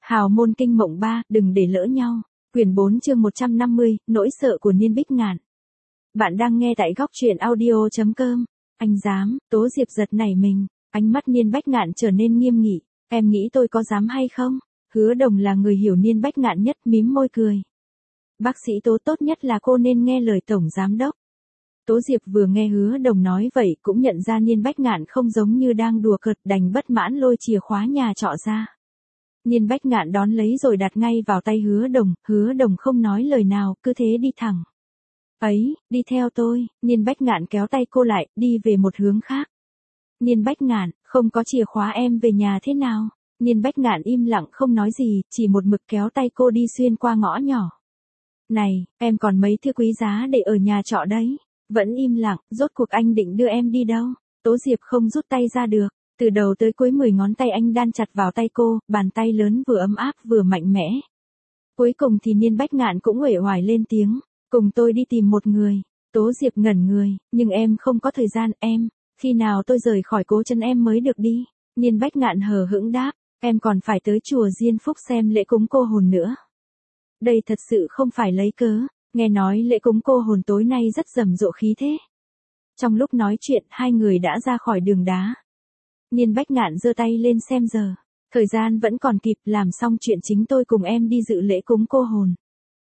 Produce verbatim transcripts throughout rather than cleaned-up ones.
Hào môn kinh mộng ba, đừng để lỡ nhau. Quyển bốn chương một trăm năm mươi, nỗi sợ của Niên Bích Ngạn. Bạn đang nghe tại góc truyện audio chấm com. Anh dám, Tố Diệp giật nảy mình, ánh mắt Niên Bách Ngạn trở nên nghiêm nghị. Em nghĩ tôi có dám hay không? Hứa Đồng là người hiểu Niên Bách Ngạn nhất, mím môi cười. Bác sĩ Tố, tốt nhất là cô nên nghe lời Tổng Giám Đốc. Tố Diệp vừa nghe Hứa Đồng nói vậy cũng nhận ra Niên Bách Ngạn không giống như đang đùa cợt, đành bất mãn lôi chìa khóa nhà trọ ra. Niên Bách Ngạn đón lấy rồi đặt ngay vào tay Hứa Đồng, Hứa Đồng không nói lời nào, cứ thế đi thẳng. Ấy, đi theo tôi, Niên Bách Ngạn kéo tay cô lại, đi về một hướng khác. Niên Bách Ngạn, không có chìa khóa em về nhà thế nào? Niên Bách Ngạn im lặng không nói gì, chỉ một mực kéo tay cô đi xuyên qua ngõ nhỏ. Này, em còn mấy thứ quý giá để ở nhà trọ đấy. Vẫn im lặng, rốt cuộc anh định đưa em đi đâu? Tố Diệp không rút tay ra được. Từ đầu tới cuối mười ngón tay anh đan chặt vào tay cô, bàn tay lớn vừa ấm áp vừa mạnh mẽ. Cuối cùng thì Niên Bách Ngạn cũng uể oải lên tiếng, cùng tôi đi tìm một người. Tố Diệp ngẩn người, nhưng em không có thời gian, em, khi nào tôi rời khỏi Cố Trấn em mới được đi. Niên Bách Ngạn hờ hững đáp, em còn phải tới chùa Diên Phúc xem lễ cúng cô hồn nữa. Đây thật sự không phải lấy cớ, nghe nói lễ cúng cô hồn tối nay rất rầm rộ khí thế. Trong lúc nói chuyện, hai người đã ra khỏi đường đá. Niên Bách Ngạn giơ tay lên xem giờ. Thời gian vẫn còn kịp, làm xong chuyện chính tôi cùng em đi dự lễ cúng cô hồn.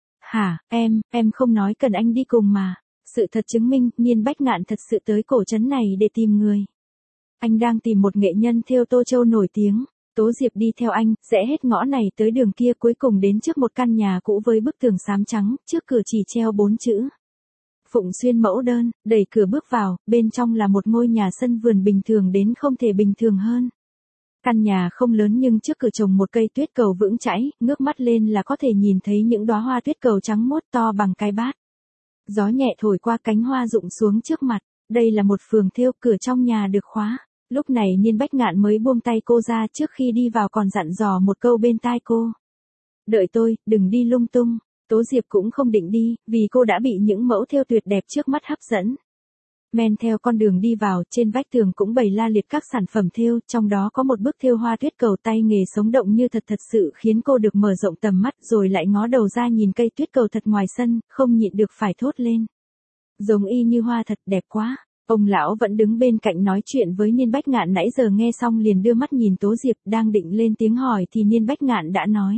Hả, em, em không nói cần anh đi cùng mà. Sự thật chứng minh, Niên Bách Ngạn thật sự tới cổ trấn này để tìm người. Anh đang tìm một nghệ nhân thêu tô châu nổi tiếng. Tố Diệp đi theo anh, rẽ hết ngõ này tới đường kia, cuối cùng đến trước một căn nhà cũ với bức tường xám trắng, trước cửa chỉ treo bốn chữ. Phụng Xuyên mẫu đơn, đẩy cửa bước vào, bên trong là một ngôi nhà sân vườn bình thường đến không thể bình thường hơn. Căn nhà không lớn nhưng trước cửa trồng một cây tuyết cầu vững chãi, ngước mắt lên là có thể nhìn thấy những đóa hoa tuyết cầu trắng muốt to bằng cái bát. Gió nhẹ thổi qua cánh hoa rụng xuống trước mặt, đây là một phường thêu, cửa trong nhà được khóa. Lúc này Niên Bách Ngạn mới buông tay cô ra, trước khi đi vào còn dặn dò một câu bên tai cô. Đợi tôi, đừng đi lung tung. Tố Diệp cũng không định đi, vì cô đã bị những mẫu thêu tuyệt đẹp trước mắt hấp dẫn. Men theo con đường đi vào, trên vách tường cũng bày la liệt các sản phẩm thêu, trong đó có một bức thêu hoa tuyết cầu, tay nghề sống động như thật, thật sự khiến cô được mở rộng tầm mắt, rồi lại ngó đầu ra nhìn cây tuyết cầu thật ngoài sân, không nhịn được phải thốt lên. Giống y như hoa thật, đẹp quá. Ông lão vẫn đứng bên cạnh nói chuyện với Niên Bách Ngạn, nãy giờ nghe xong liền đưa mắt nhìn Tố Diệp, đang định lên tiếng hỏi thì Niên Bách Ngạn đã nói.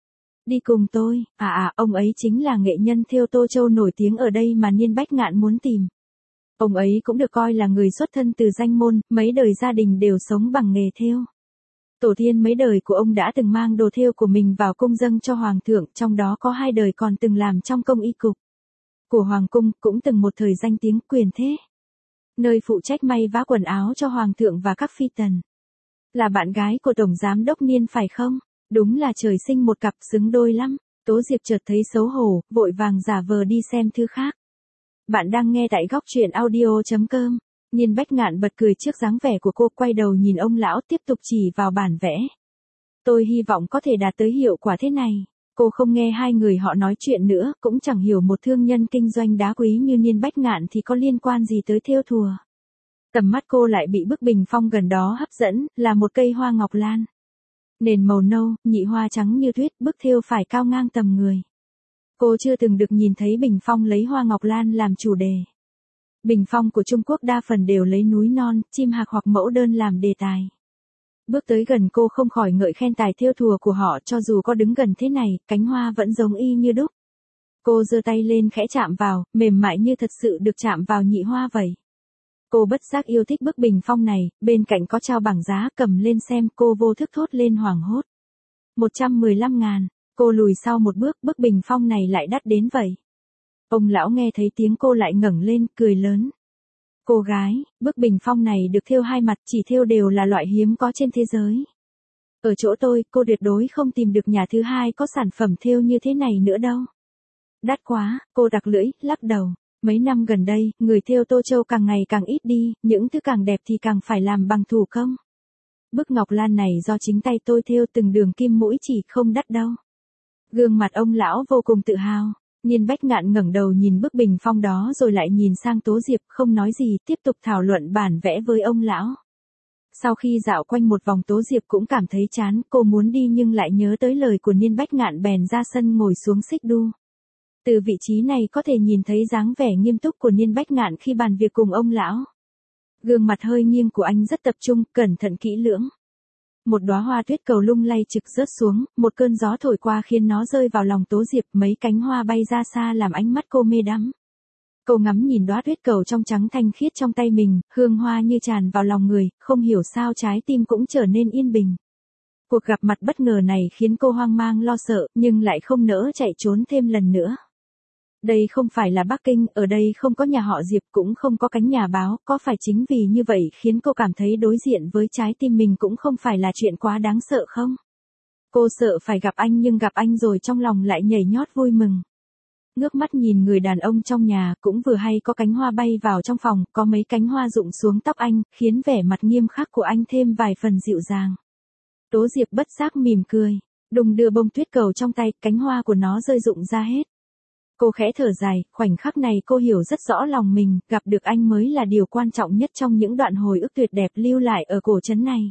Đi cùng tôi, à à, ông ấy chính là nghệ nhân thêu tô châu nổi tiếng ở đây mà Niên Bách Ngạn muốn tìm. Ông ấy cũng được coi là người xuất thân từ danh môn, mấy đời gia đình đều sống bằng nghề thêu. Tổ tiên mấy đời của ông đã từng mang đồ thêu của mình vào cung dâng cho hoàng thượng, trong đó có hai đời còn từng làm trong công y cục của hoàng cung, cũng từng một thời danh tiếng quyền thế, nơi phụ trách may vá quần áo cho hoàng thượng và các phi tần. Là bạn gái của Tổng Giám Đốc Niên phải không? Đúng là trời sinh một cặp, xứng đôi lắm. Tố Diệp chợt thấy xấu hổ, vội vàng giả vờ đi xem thứ khác. Bạn đang nghe tại góc truyện audio chấm com. Niên Bách Ngạn bật cười trước dáng vẻ của cô, quay đầu nhìn ông lão tiếp tục chỉ vào bản vẽ. Tôi hy vọng có thể đạt tới hiệu quả thế này. Cô không nghe hai người họ nói chuyện nữa, cũng chẳng hiểu một thương nhân kinh doanh đá quý như Niên Bách Ngạn thì có liên quan gì tới thêu thùa. Tầm mắt cô lại bị bức bình phong gần đó hấp dẫn, là một cây hoa ngọc lan. Nền màu nâu, nhị hoa trắng như tuyết, bức thêu phải cao ngang tầm người. Cô chưa từng được nhìn thấy bình phong lấy hoa ngọc lan làm chủ đề. Bình phong của Trung Quốc đa phần đều lấy núi non, chim hạc hoặc mẫu đơn làm đề tài. Bước tới gần cô không khỏi ngợi khen tài thêu thùa của họ, cho dù có đứng gần thế này, cánh hoa vẫn giống y như đúc. Cô giơ tay lên khẽ chạm vào, mềm mại như thật sự được chạm vào nhị hoa vậy. Cô bất giác yêu thích bức bình phong này, bên cạnh có trao bảng giá, cầm lên xem, cô vô thức thốt lên hoảng hốt. một trăm mười lăm ngàn, cô lùi sau một bước, bức bình phong này lại đắt đến vậy. Ông lão nghe thấy tiếng cô lại ngẩng lên, cười lớn. Cô gái, bức bình phong này được thêu hai mặt, chỉ thêu đều là loại hiếm có trên thế giới. Ở chỗ tôi, cô tuyệt đối không tìm được nhà thứ hai có sản phẩm thêu như thế này nữa đâu. Đắt quá, cô đặc lưỡi, lắc đầu. Mấy năm gần đây, người thêu tô châu càng ngày càng ít đi, những thứ càng đẹp thì càng phải làm bằng thủ công. Bức ngọc lan này do chính tay tôi thêu, từng đường kim mũi chỉ, không đắt đâu. Gương mặt ông lão vô cùng tự hào. Niên Bách Ngạn ngẩng đầu nhìn bức bình phong đó rồi lại nhìn sang Tố Diệp, không nói gì, tiếp tục thảo luận bản vẽ với ông lão. Sau khi dạo quanh một vòng Tố Diệp cũng cảm thấy chán, cô muốn đi nhưng lại nhớ tới lời của Niên Bách Ngạn bèn ra sân ngồi xuống xích đu. Từ vị trí này có thể nhìn thấy dáng vẻ nghiêm túc của Niên Bách Ngạn khi bàn việc cùng ông lão. Gương mặt hơi nghiêng của anh rất tập trung, cẩn thận kỹ lưỡng. Một đóa hoa tuyết cầu lung lay trực rớt xuống, một cơn gió thổi qua khiến nó rơi vào lòng Tố Diệp, mấy cánh hoa bay ra xa làm ánh mắt cô mê đắm. Cô ngắm nhìn đóa tuyết cầu trong trắng thanh khiết trong tay mình, hương hoa như tràn vào lòng người, không hiểu sao trái tim cũng trở nên yên bình. Cuộc gặp mặt bất ngờ này khiến cô hoang mang lo sợ, nhưng lại không nỡ chạy trốn thêm lần nữa. Đây không phải là Bắc Kinh, ở đây không có nhà họ Diệp cũng không có cánh nhà báo, có phải chính vì như vậy khiến cô cảm thấy đối diện với trái tim mình cũng không phải là chuyện quá đáng sợ không? Cô sợ phải gặp anh nhưng gặp anh rồi trong lòng lại nhảy nhót vui mừng. Ngước mắt nhìn người đàn ông trong nhà, cũng vừa hay có cánh hoa bay vào trong phòng, có mấy cánh hoa rụng xuống tóc anh, khiến vẻ mặt nghiêm khắc của anh thêm vài phần dịu dàng. Tố Diệp bất giác mỉm cười, đùng đưa bông tuyết cầu trong tay, cánh hoa của nó rơi rụng ra hết. Cô khẽ thở dài, khoảnh khắc này cô hiểu rất rõ lòng mình, gặp được anh mới là điều quan trọng nhất trong những đoạn hồi ức tuyệt đẹp lưu lại ở cổ trấn này.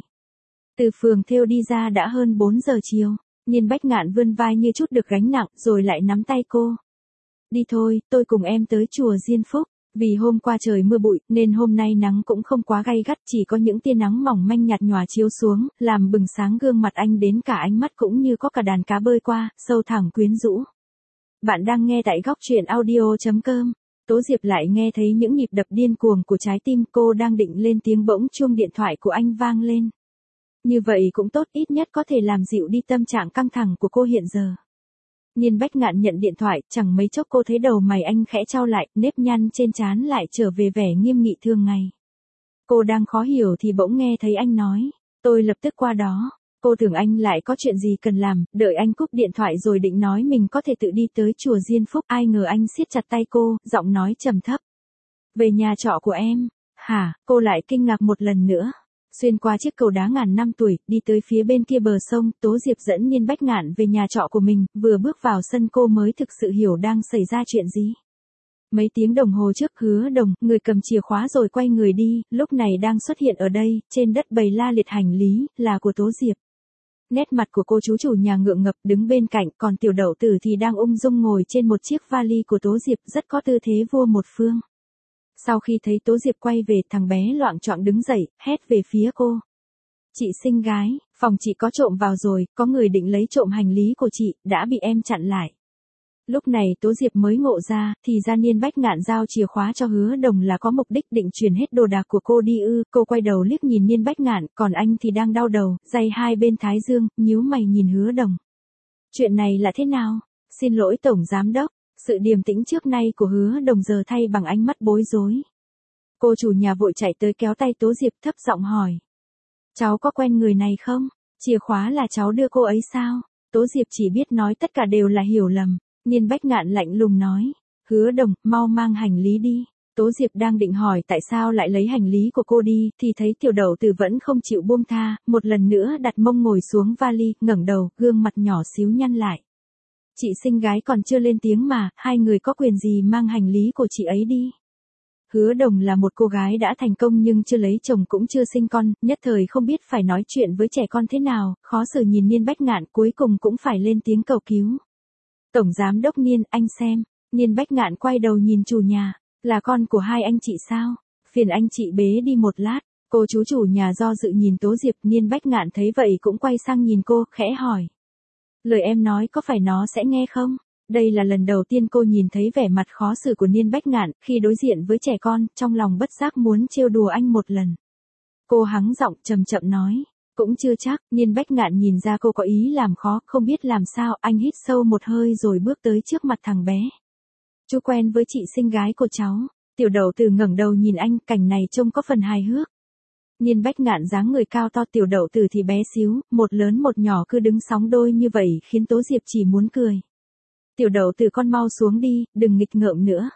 Từ phường thêu đi ra đã hơn bốn giờ chiều, Niên Bách Ngạn vươn vai như chút được gánh nặng rồi lại nắm tay cô. Đi thôi, tôi cùng em tới chùa Diên Phúc. Vì hôm qua trời mưa bụi, nên hôm nay nắng cũng không quá gay gắt, chỉ có những tia nắng mỏng manh nhạt nhòa chiếu xuống, làm bừng sáng gương mặt anh đến cả ánh mắt cũng như có cả đàn cá bơi qua, sâu thẳm quyến rũ. Bạn đang nghe tại góc truyện audio chấm com. Tố Diệp lại nghe thấy những nhịp đập điên cuồng của trái tim, cô đang định lên tiếng bỗng chuông điện thoại của anh vang lên. Như vậy cũng tốt, ít nhất có thể làm dịu đi tâm trạng căng thẳng của cô hiện giờ. Niên Bách Ngạn nhận điện thoại, chẳng mấy chốc cô thấy đầu mày anh khẽ chau lại, nếp nhăn trên trán lại trở về vẻ nghiêm nghị thường ngày. Cô đang khó hiểu thì bỗng nghe thấy anh nói, tôi lập tức qua đó. Cô tưởng anh lại có chuyện gì cần làm, đợi anh cúp điện thoại rồi định nói mình có thể tự đi tới chùa Diên Phúc, ai ngờ anh siết chặt tay cô, giọng nói trầm thấp. Về nhà trọ của em. Hả, cô lại kinh ngạc một lần nữa. Xuyên qua chiếc cầu đá ngàn năm tuổi, đi tới phía bên kia bờ sông, Tố Diệp dẫn Niên Bách Ngạn về nhà trọ của mình, vừa bước vào sân cô mới thực sự hiểu đang xảy ra chuyện gì. Mấy tiếng đồng hồ trước Hứa Đồng, người cầm chìa khóa rồi quay người đi, lúc này đang xuất hiện ở đây, trên đất bày la liệt hành lý, là của Tố Diệp. Nét mặt của cô chú chủ nhà ngượng ngập đứng bên cạnh, còn tiểu đậu tử thì đang ung dung ngồi trên một chiếc vali của Tố Diệp rất có tư thế vua một phương. Sau khi thấy Tố Diệp quay về, thằng bé loạng choạng đứng dậy, hét về phía cô. Chị xinh gái, phòng chị có trộm vào rồi, có người định lấy trộm hành lý của chị, đã bị em chặn lại. Lúc này Tố Diệp mới ngộ ra, thì ra Niên Bách Ngạn giao chìa khóa cho Hứa Đồng là có mục đích định chuyển hết đồ đạc của cô đi ư. Cô quay đầu liếc nhìn Niên Bách Ngạn, còn anh thì đang đau đầu, day hai bên thái dương, nhíu mày nhìn Hứa Đồng. Chuyện này là thế nào? Xin lỗi Tổng Giám Đốc. Sự điềm tĩnh trước nay của Hứa Đồng giờ thay bằng ánh mắt bối rối. Cô chủ nhà vội chạy tới kéo tay Tố Diệp thấp giọng hỏi. Cháu có quen người này không? Chìa khóa là cháu đưa cô ấy sao? Tố Diệp chỉ biết nói tất cả đều là hiểu lầm. Niên Bách Ngạn lạnh lùng nói. Hứa Đồng, mau mang hành lý đi. Tố Diệp đang định hỏi tại sao lại lấy hành lý của cô đi, thì thấy tiểu đậu tử vẫn không chịu buông tha, một lần nữa đặt mông ngồi xuống vali, ngẩng đầu, gương mặt nhỏ xíu nhăn lại. Chị xinh gái còn chưa lên tiếng mà, hai người có quyền gì mang hành lý của chị ấy đi. Hứa Đồng là một cô gái đã thành công nhưng chưa lấy chồng cũng chưa sinh con, nhất thời không biết phải nói chuyện với trẻ con thế nào, khó xử nhìn Niên Bách Ngạn, cuối cùng cũng phải lên tiếng cầu cứu. Tổng Giám Đốc Niên, anh xem. Niên Bách Ngạn quay đầu nhìn chủ nhà. Là con của hai anh chị sao? Phiền anh chị bế đi một lát. Cô chú chủ nhà do dự nhìn Tố Diệp. Niên Bách Ngạn thấy vậy cũng quay sang nhìn cô, khẽ hỏi. Lời em nói có phải nó sẽ nghe không? Đây là lần đầu tiên cô nhìn thấy vẻ mặt khó xử của Niên Bách Ngạn, khi đối diện với trẻ con, trong lòng bất giác muốn trêu đùa anh một lần. Cô hắng giọng chậm chậm nói. Cũng chưa chắc. Niên Bách Ngạn nhìn ra cô có ý làm khó, không biết làm sao, anh hít sâu một hơi rồi bước tới trước mặt thằng bé. Chú quen với chị xinh gái của cháu. Tiểu đậu tử ngẩng đầu nhìn anh, cảnh này trông có phần hài hước. Niên Bách Ngạn dáng người cao to, tiểu đậu tử thì bé xíu, một lớn một nhỏ cứ đứng sóng đôi như vậy khiến Tố Diệp chỉ muốn cười. Tiểu đậu tử con mau xuống đi, đừng nghịch ngợm nữa.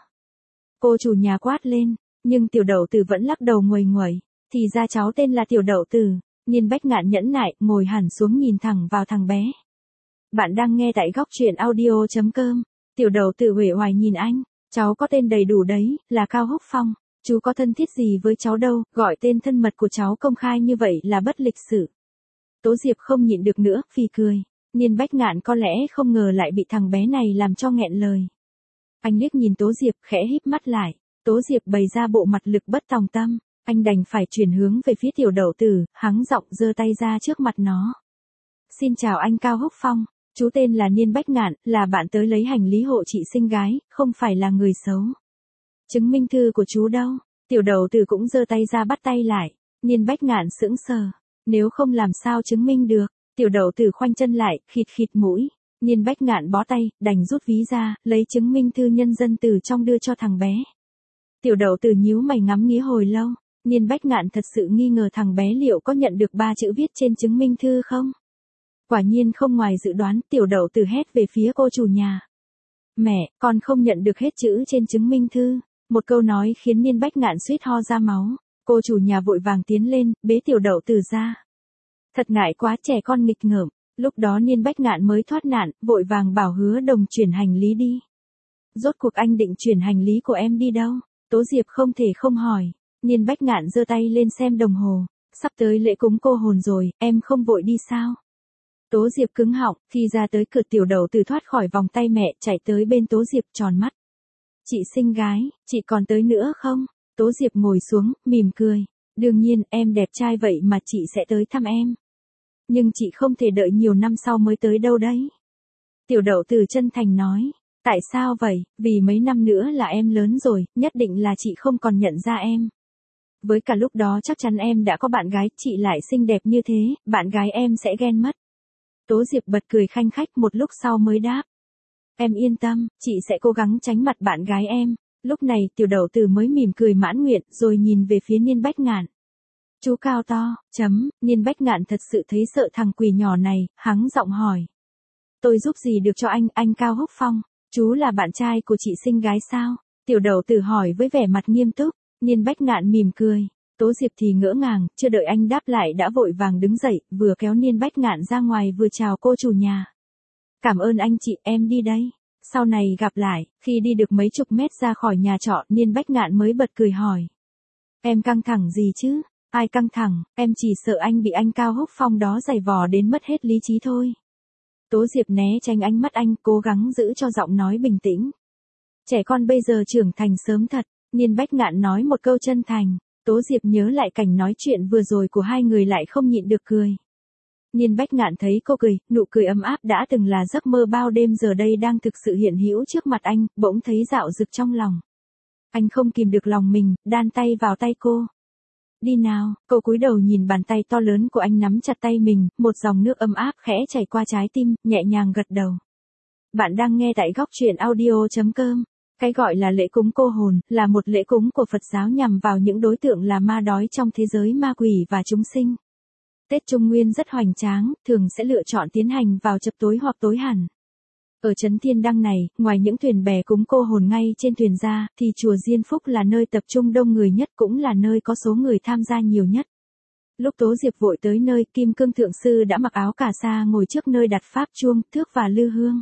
Cô chủ nhà quát lên, nhưng tiểu đậu tử vẫn lắc đầu nguầy nguẩy. Thì ra cháu tên là tiểu đậu tử. Niên Bách Ngạn nhẫn nại, ngồi hẳn xuống nhìn thẳng vào thằng bé. Bạn đang nghe tại góc truyện audio chấm com. Tiểu đậu tử uể oải nhìn anh. Cháu có tên đầy đủ đấy, là Cao Húc Phong. Chú có thân thiết gì với cháu đâu, gọi tên thân mật của cháu công khai như vậy là bất lịch sự. Tố Diệp không nhịn được nữa, phì cười. Niên Bách Ngạn có lẽ không ngờ lại bị thằng bé này làm cho nghẹn lời. Anh liếc nhìn Tố Diệp khẽ híp mắt lại. Tố Diệp bày ra bộ mặt lực bất tòng tâm. Anh đành phải chuyển hướng về phía tiểu đậu tử, hắng giọng giơ tay ra trước mặt nó. Xin chào anh Cao Húc Phong. Chú tên là Niên Bách Ngạn, là bạn tới lấy hành lý hộ chị xinh gái, không phải là người xấu. Chứng minh thư của chú đâu? Tiểu đậu tử cũng giơ tay ra bắt tay lại. Niên Bách Ngạn sững sờ. Nếu không làm sao chứng minh được. Tiểu đậu tử khoanh chân lại, khịt khịt mũi. Niên Bách Ngạn bó tay, đành rút ví ra, lấy chứng minh thư nhân dân từ trong đưa cho thằng bé. Tiểu đậu tử nhíu mày ngắm nghía hồi lâu. Niên Bách Ngạn thật sự nghi ngờ thằng bé liệu có nhận được ba chữ viết trên chứng minh thư không? Quả nhiên không ngoài dự đoán, tiểu đậu tử hét về phía cô chủ nhà. Mẹ, con không nhận được hết chữ trên chứng minh thư. Một câu nói khiến Niên Bách Ngạn suýt ho ra máu. Cô chủ nhà vội vàng tiến lên, bế tiểu đậu tử ra. Thật ngại quá, trẻ con nghịch ngợm. Lúc đó Niên Bách Ngạn mới thoát nạn, vội vàng bảo Hứa Đồng chuyển hành lý đi. Rốt cuộc anh định chuyển hành lý của em đi đâu? Tố Diệp không thể không hỏi. Niên Bách Ngạn giơ tay lên xem đồng hồ. Sắp tới lễ cúng cô hồn rồi, em không vội đi sao? Tố Diệp cứng họng, khi ra tới cửa tiểu đậu tử thoát khỏi vòng tay mẹ, chạy tới bên Tố Diệp tròn mắt. Chị xinh gái, chị còn tới nữa không? Tố Diệp ngồi xuống, mỉm cười. Đương nhiên, em đẹp trai vậy mà chị sẽ tới thăm em. Nhưng chị không thể đợi nhiều năm sau mới tới đâu đấy. Tiểu đậu tử chân thành nói. Tại sao vậy? Vì mấy năm nữa là em lớn rồi, nhất định là chị không còn nhận ra em. Với cả lúc đó chắc chắn em đã có bạn gái, chị lại xinh đẹp như thế, bạn gái em sẽ ghen mất. Tố Diệp bật cười khanh khách, một lúc sau mới đáp. Em yên tâm, chị sẽ cố gắng tránh mặt bạn gái em. Lúc này tiểu đậu tử mới mỉm cười mãn nguyện, rồi nhìn về phía Niên Bách Ngạn. Chú cao to, chấm, Niên Bách Ngạn thật sự thấy sợ thằng quỷ nhỏ này, hắng giọng hỏi. Tôi giúp gì được cho anh, anh Cao Húc Phong? Chú là bạn trai của chị xinh gái sao? Tiểu đậu tử hỏi với vẻ mặt nghiêm túc. Niên Bách Ngạn mỉm cười. Tố Diệp thì ngỡ ngàng, chưa đợi anh đáp lại đã vội vàng đứng dậy, vừa kéo Niên Bách Ngạn ra ngoài vừa chào cô chủ nhà. Cảm ơn anh chị, em đi đây. Sau này gặp lại, khi đi được mấy chục mét ra khỏi nhà trọ, Niên Bách Ngạn mới bật cười hỏi. Em căng thẳng gì chứ? Ai căng thẳng, em chỉ sợ anh bị anh Cao Húc Phong đó giày vò đến mất hết lý trí thôi. Tố Diệp né tránh ánh mắt anh, cố gắng giữ cho giọng nói bình tĩnh. Trẻ con bây giờ trưởng thành sớm thật, Niên Bách Ngạn nói một câu chân thành. Tố Diệp nhớ lại cảnh nói chuyện vừa rồi của hai người lại không nhịn được cười. Niên Bách Ngạn thấy cô cười, nụ cười ấm áp đã từng là giấc mơ bao đêm giờ đây đang thực sự hiện hữu trước mặt anh, bỗng thấy dạo dực trong lòng. Anh không kìm được lòng mình, đan tay vào tay cô. Đi nào, cô cúi đầu nhìn bàn tay to lớn của anh nắm chặt tay mình, một dòng nước ấm áp khẽ chảy qua trái tim, nhẹ nhàng gật đầu. Bạn đang nghe tại góc truyện audio chấm com. Cái gọi là lễ cúng cô hồn, là một lễ cúng của Phật giáo nhằm vào những đối tượng là ma đói trong thế giới ma quỷ và chúng sinh. Tết Trung Nguyên rất hoành tráng, thường sẽ lựa chọn tiến hành vào chập tối hoặc tối hẳn. Ở Trấn Thiên Đăng này, ngoài những thuyền bè cúng cô hồn ngay trên thuyền ra, thì chùa Diên Phúc là nơi tập trung đông người nhất, cũng là nơi có số người tham gia nhiều nhất. Lúc Tố Diệp vội tới nơi, Kim Cương Thượng Sư đã mặc áo cà sa ngồi trước nơi đặt pháp chuông, thước và lư hương.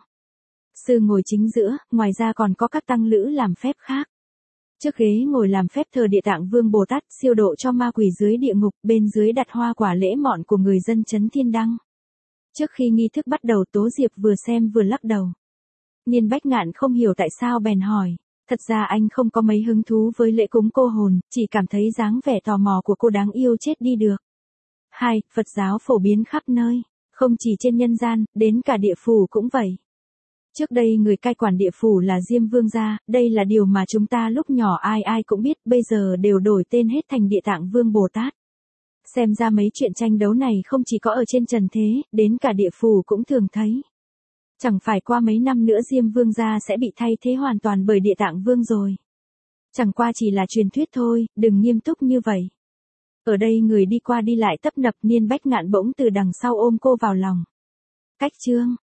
Sư ngồi chính giữa, ngoài ra còn có các tăng lữ làm phép khác. Trước ghế ngồi làm phép thờ Địa Tạng Vương Bồ Tát siêu độ cho ma quỷ dưới địa ngục, bên dưới đặt hoa quả lễ mọn của người dân Trấn Thiên Đăng. Trước khi nghi thức bắt đầu, Tố Diệp vừa xem vừa lắc đầu. Niên Bách Ngạn không hiểu tại sao bèn hỏi. Thật ra anh không có mấy hứng thú với lễ cúng cô hồn, chỉ cảm thấy dáng vẻ tò mò của cô đáng yêu chết đi được. Hai, Phật giáo phổ biến khắp nơi, không chỉ trên nhân gian, đến cả địa phủ cũng vậy. Trước đây người cai quản địa phủ là Diêm Vương gia, đây là điều mà chúng ta lúc nhỏ ai ai cũng biết, bây giờ đều đổi tên hết thành Địa Tạng Vương Bồ Tát. Xem ra mấy chuyện tranh đấu này không chỉ có ở trên trần thế, đến cả địa phủ cũng thường thấy. Chẳng phải qua mấy năm nữa Diêm Vương gia sẽ bị thay thế hoàn toàn bởi Địa Tạng Vương rồi. Chẳng qua chỉ là truyền thuyết thôi, đừng nghiêm túc như vậy. Ở đây người đi qua đi lại tấp nập, Niên Bách Ngạn bỗng từ đằng sau ôm cô vào lòng. Cách chương,